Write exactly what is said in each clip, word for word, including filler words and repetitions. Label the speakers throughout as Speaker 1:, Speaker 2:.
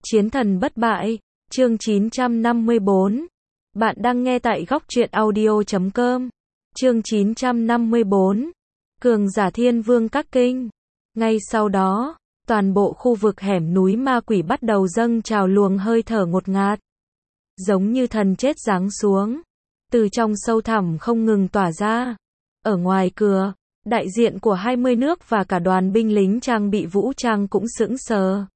Speaker 1: Chiến thần bất bại, chương chín trăm năm mươi bốn. Bạn đang nghe tại góc truyện audio chấm com. Chương chín trăm năm mươi bốn. Cường giả thiên vương các kinh. Ngay sau đó, toàn bộ khu vực hẻm núi ma quỷ bắt đầu dâng trào luồng hơi thở ngột ngạt. Giống như thần chết giáng xuống. Từ trong sâu thẳm không ngừng tỏa ra. Ở ngoài cửa, đại diện của hai mươi nước và cả đoàn binh lính trang bị vũ trang cũng sững sờ.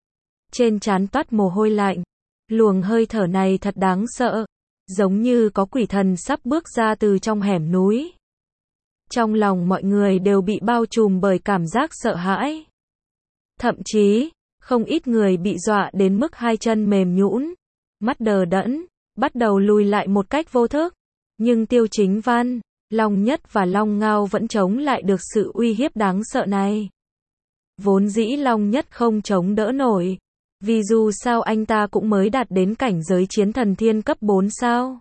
Speaker 1: Trên trán toát mồ hôi lạnh. Luồng hơi thở này thật đáng sợ. Giống như có quỷ thần sắp bước ra từ trong hẻm núi. Trong lòng mọi người đều bị bao trùm bởi cảm giác sợ hãi. Thậm chí, không ít người bị dọa đến mức hai chân mềm nhũn, mắt đờ đẫn, bắt đầu lùi lại một cách vô thức. Nhưng Tiêu Chính Văn, Long Nhất và Long Ngao vẫn chống lại được sự uy hiếp đáng sợ này. Vốn dĩ Long Nhất không chống đỡ nổi. Vì dù sao anh ta cũng mới đạt đến cảnh giới chiến thần thiên cấp bốn sao.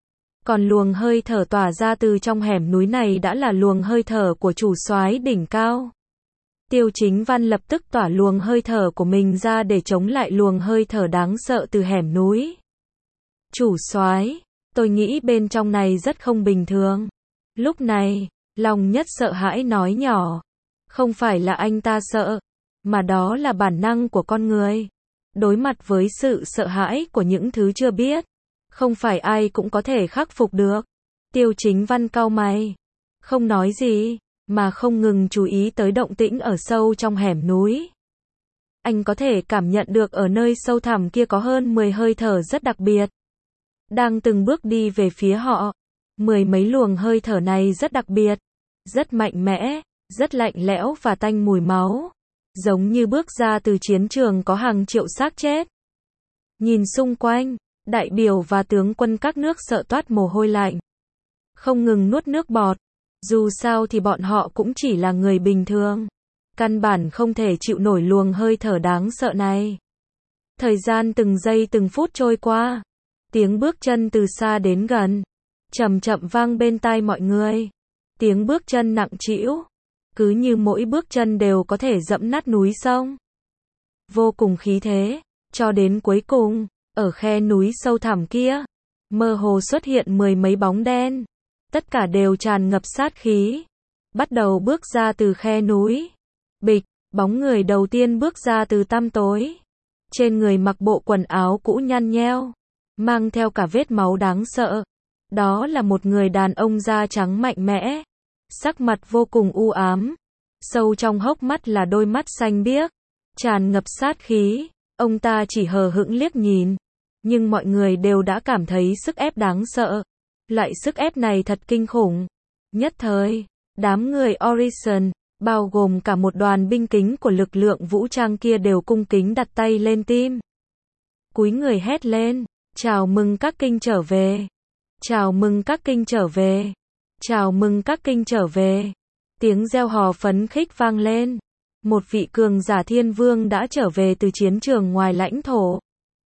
Speaker 1: Còn luồng hơi thở tỏa ra từ trong hẻm núi này đã là luồng hơi thở của chủ soái đỉnh cao. Tiêu Chính Văn lập tức tỏa luồng hơi thở của mình ra để chống lại luồng hơi thở đáng sợ từ hẻm núi. Chủ soái, tôi nghĩ bên trong này rất không bình thường. Lúc này, Long Nhất sợ hãi nói nhỏ. Không phải là anh ta sợ, mà đó là bản năng của con người. Đối mặt với sự sợ hãi của những thứ chưa biết, không phải ai cũng có thể khắc phục được. Tiêu Chính Văn cau mày, không nói gì, mà không ngừng chú ý tới động tĩnh ở sâu trong hẻm núi. Anh có thể cảm nhận được ở nơi sâu thẳm kia có hơn mười hơi thở rất đặc biệt. Đang từng bước đi về phía họ. Mười mấy luồng hơi thở này rất đặc biệt, rất mạnh mẽ, rất lạnh lẽo và tanh mùi máu. Giống như bước ra từ chiến trường có hàng triệu xác chết. Nhìn xung quanh, đại biểu và tướng quân các nước sợ toát mồ hôi lạnh. Không ngừng nuốt nước bọt. Dù sao thì bọn họ cũng chỉ là người bình thường. Căn bản không thể chịu nổi luồng hơi thở đáng sợ này. Thời gian từng giây từng phút trôi qua. Tiếng bước chân từ xa đến gần. Chậm chậm vang bên tai mọi người. Tiếng bước chân nặng trĩu. Cứ như mỗi bước chân đều có thể dẫm nát núi sông. Vô cùng khí thế, cho đến cuối cùng, ở khe núi sâu thẳm kia, mơ hồ xuất hiện mười mấy bóng đen. Tất cả đều tràn ngập sát khí. Bắt đầu bước ra từ khe núi. Bịch, bóng người đầu tiên bước ra từ tăm tối. Trên người mặc bộ quần áo cũ nhăn nheo, mang theo cả vết máu đáng sợ. Đó là một người đàn ông da trắng mạnh mẽ. Sắc mặt vô cùng u ám. Sâu trong hốc mắt là đôi mắt xanh biếc, tràn ngập sát khí. Ông ta chỉ hờ hững liếc nhìn. Nhưng mọi người đều đã cảm thấy sức ép đáng sợ. Loại sức ép này thật kinh khủng. Nhất thời, đám người Orison, bao gồm cả một đoàn binh kính của lực lượng vũ trang kia đều cung kính đặt tay lên tim. Cúi người hét lên, chào mừng các kinh trở về. Chào mừng các kinh trở về. Chào mừng các kinh trở về. Tiếng reo hò phấn khích vang lên. Một vị cường giả thiên vương đã trở về từ chiến trường ngoài lãnh thổ.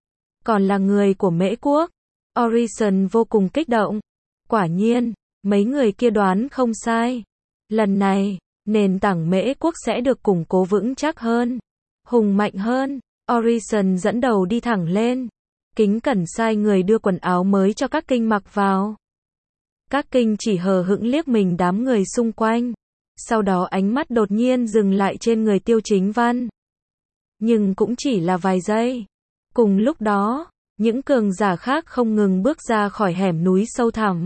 Speaker 1: Còn là người của Mễ Quốc. Orison vô cùng kích động. Quả nhiên, mấy người kia đoán không sai. Lần này, nền tảng Mễ Quốc sẽ được củng cố vững chắc hơn, hùng mạnh hơn. Orison dẫn đầu đi thẳng lên. Kính cẩn sai người đưa quần áo mới cho các kinh mặc vào. Các kinh chỉ hờ hững liếc mình đám người xung quanh. Sau đó ánh mắt đột nhiên dừng lại trên người Tiêu Chính Văn. Nhưng cũng chỉ là vài giây. Cùng lúc đó, những cường giả khác không ngừng bước ra khỏi hẻm núi sâu thẳm.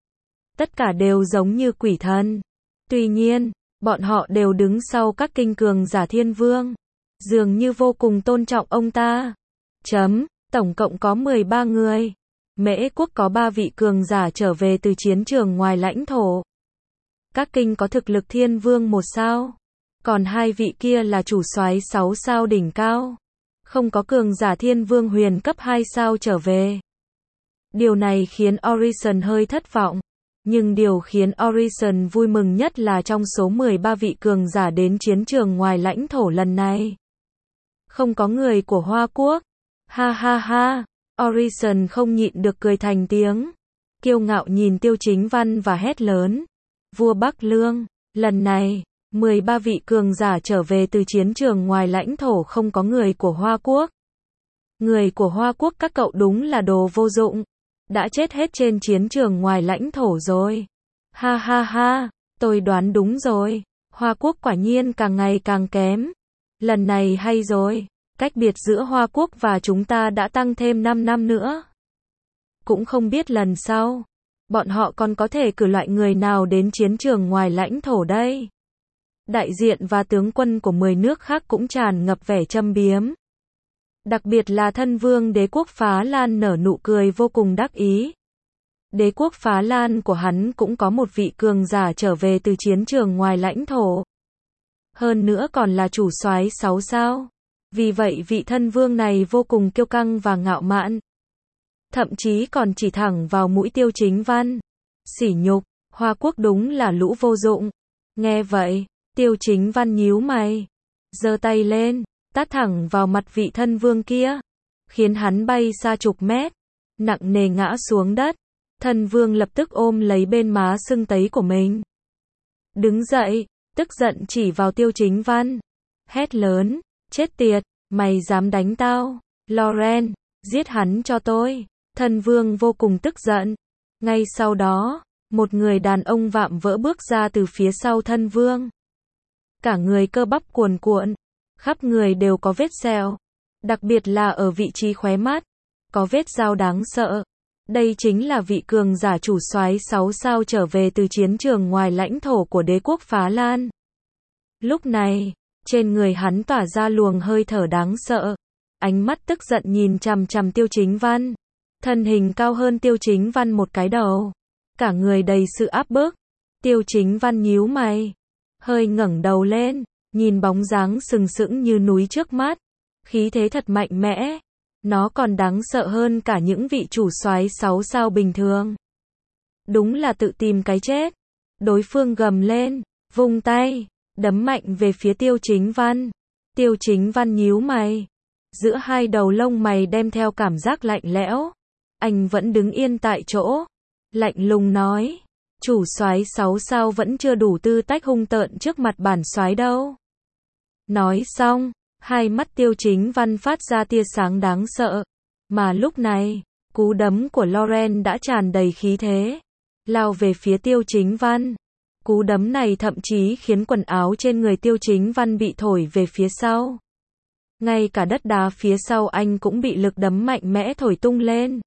Speaker 1: Tất cả đều giống như quỷ thần. Tuy nhiên, bọn họ đều đứng sau các kinh cường giả thiên vương. Dường như vô cùng tôn trọng ông ta. Chấm, tổng cộng có mười ba người. Mễ Quốc có ba vị cường giả trở về từ chiến trường ngoài lãnh thổ. Các kinh có thực lực thiên vương một sao. Còn hai vị kia là chủ soái sáu sao đỉnh cao. Không có cường giả thiên vương huyền cấp hai sao trở về. Điều này khiến Orison hơi thất vọng. Nhưng điều khiến Orison vui mừng nhất là trong số mười ba vị cường giả đến chiến trường ngoài lãnh thổ lần này, không có người của Hoa Quốc. Ha ha ha. Orison không nhịn được cười thành tiếng. Kiêu ngạo nhìn Tiêu Chính Văn và hét lớn. Vua Bắc Lương, lần này, mười ba vị cường giả trở về từ chiến trường ngoài lãnh thổ không có người của Hoa Quốc. Người của Hoa Quốc các cậu đúng là đồ vô dụng. Đã chết hết trên chiến trường ngoài lãnh thổ rồi. Ha ha ha, tôi đoán đúng rồi. Hoa Quốc quả nhiên càng ngày càng kém. Lần này hay rồi. Cách biệt giữa Hoa Quốc và chúng ta đã tăng thêm năm năm nữa. Cũng không biết lần sau, bọn họ còn có thể cử loại người nào đến chiến trường ngoài lãnh thổ đây. Đại diện và tướng quân của mười nước khác cũng tràn ngập vẻ châm biếm. Đặc biệt là thân vương đế quốc Phá Lan nở nụ cười vô cùng đắc ý. Đế quốc Phá Lan của hắn cũng có một vị cường giả trở về từ chiến trường ngoài lãnh thổ. Hơn nữa còn là chủ soái sáu sao. Vì vậy vị thân vương này vô cùng kiêu căng và ngạo mạn. Thậm chí còn chỉ thẳng vào mũi Tiêu Chính Văn. Sỉ nhục, Hoa Quốc đúng là lũ vô dụng. Nghe vậy, Tiêu Chính Văn nhíu mày, giơ tay lên, tát thẳng vào mặt vị thân vương kia, khiến hắn bay xa chục mét, nặng nề ngã xuống đất. Thân vương lập tức ôm lấy bên má sưng tấy của mình. Đứng dậy, tức giận chỉ vào Tiêu Chính Văn, hét lớn, chết tiệt, mày dám đánh tao, Loren, giết hắn cho tôi. Thân vương vô cùng tức giận. Ngay sau đó, một người đàn ông vạm vỡ bước ra từ phía sau thân vương. Cả người cơ bắp cuồn cuộn, khắp người đều có vết sẹo, đặc biệt là ở vị trí khóe mắt, có vết dao đáng sợ. Đây chính là vị cường giả chủ soái sáu sao trở về từ chiến trường ngoài lãnh thổ của đế quốc Phá Lan. Lúc này, trên người hắn tỏa ra luồng hơi thở đáng sợ, ánh mắt tức giận nhìn chằm chằm Tiêu Chính Văn. Thân hình cao hơn Tiêu Chính Văn một cái đầu, cả người đầy sự áp bức. Tiêu Chính Văn nhíu mày, hơi ngẩng đầu lên, nhìn bóng dáng sừng sững như núi trước mắt, khí thế thật mạnh mẽ, nó còn đáng sợ hơn cả những vị chủ soái sáu sao bình thường. Đúng là tự tìm cái chết. Đối phương gầm lên, vung tay, đấm mạnh về phía Tiêu Chính Văn. Tiêu Chính Văn nhíu mày, giữa hai đầu lông mày đem theo cảm giác lạnh lẽo. Anh vẫn đứng yên tại chỗ, lạnh lùng nói, chủ soái sáu sao vẫn chưa đủ tư cách hung tợn trước mặt bản soái đâu. Nói xong, hai mắt Tiêu Chính Văn phát ra tia sáng đáng sợ, mà lúc này, cú đấm của Loren đã tràn đầy khí thế, lao về phía Tiêu Chính Văn. Cú đấm này thậm chí khiến quần áo trên người Tiêu Chính Văn bị thổi về phía sau. Ngay cả đất đá phía sau anh cũng bị lực đấm mạnh mẽ thổi tung lên.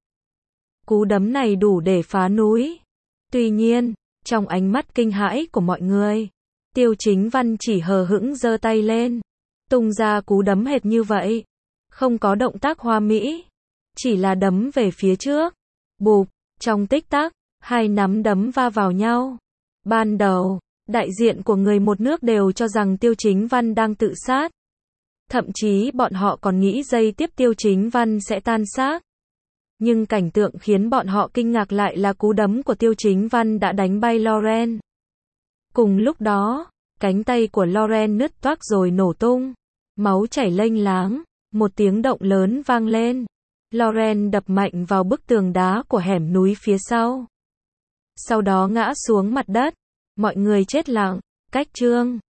Speaker 1: Cú đấm này đủ để phá núi. Tuy nhiên, trong ánh mắt kinh hãi của mọi người, Tiêu Chính Văn chỉ hờ hững giơ tay lên, tung ra cú đấm hệt như vậy. Không có động tác hoa mỹ, chỉ là đấm về phía trước. Bụp, trong tích tắc, hai nắm đấm va vào nhau. Ban đầu, đại diện của người một nước đều cho rằng Tiêu Chính Văn đang tự sát. Thậm chí bọn họ còn nghĩ giây tiếp Tiêu Chính Văn sẽ tan xác. Nhưng cảnh tượng khiến bọn họ kinh ngạc lại là cú đấm của Tiêu Chính Văn đã đánh bay Loren. Cùng lúc đó, cánh tay của Loren nứt toác rồi nổ tung. Máu chảy lênh láng, một tiếng động lớn vang lên. Loren đập mạnh vào bức tường đá của hẻm núi phía sau. Sau đó ngã xuống mặt đất. Mọi người chết lặng. Cách chương